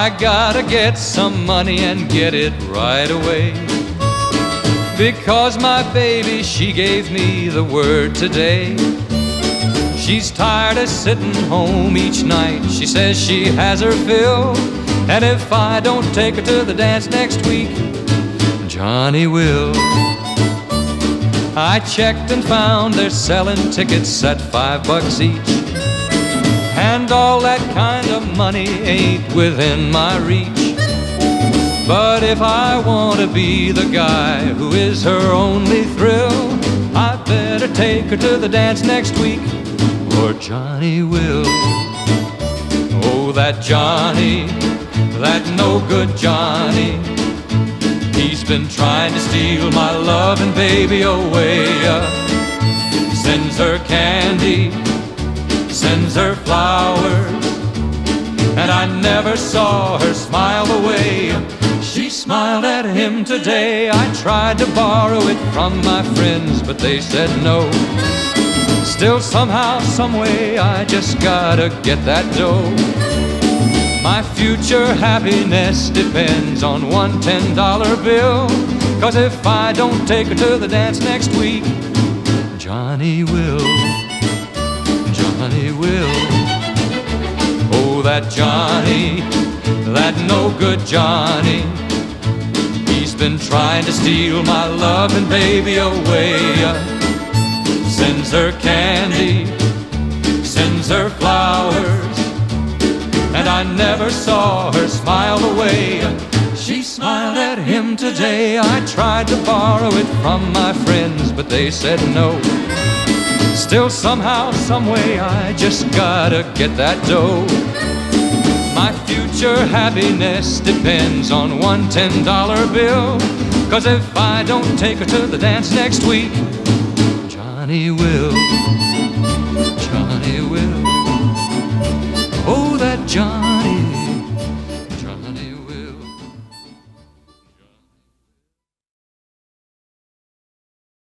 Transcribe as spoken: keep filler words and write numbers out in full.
I gotta get some money and get it right away, because my baby, she gave me the word today. She's tired of sitting home each night. She says she has her fill, and if I don't take her to the dance next week, Johnny will. I checked and found they're selling tickets at five bucks each, and all that kind of money ain't within my reach. But if I want to be the guy who is her only thrill, I better take her to the dance next week, or Johnny will. Oh, that Johnny, that no good Johnny, he's been trying to steal my loving baby away. Sends her candy, sends her flowers, and I never saw her smile away. She smiled at him today. I tried to borrow it from my friends, but they said no. Still somehow, someway, I just gotta get that dough. My future happiness depends on one ten dollar bill, 'cause if I don't take her to the dance next week, Johnny will. Johnny will. Oh, that Johnny, that no good Johnny, he's been trying to steal my loving baby away. Sends her candy, sends her flowers, and I never saw her smile away. She smiled at him today. I tried to borrow it from my friends, but they said no. Still somehow, someway, I just gotta get that dough. My future happiness depends on one ten dollar bill, 'cause if I don't take her to the dance next week, Johnny will.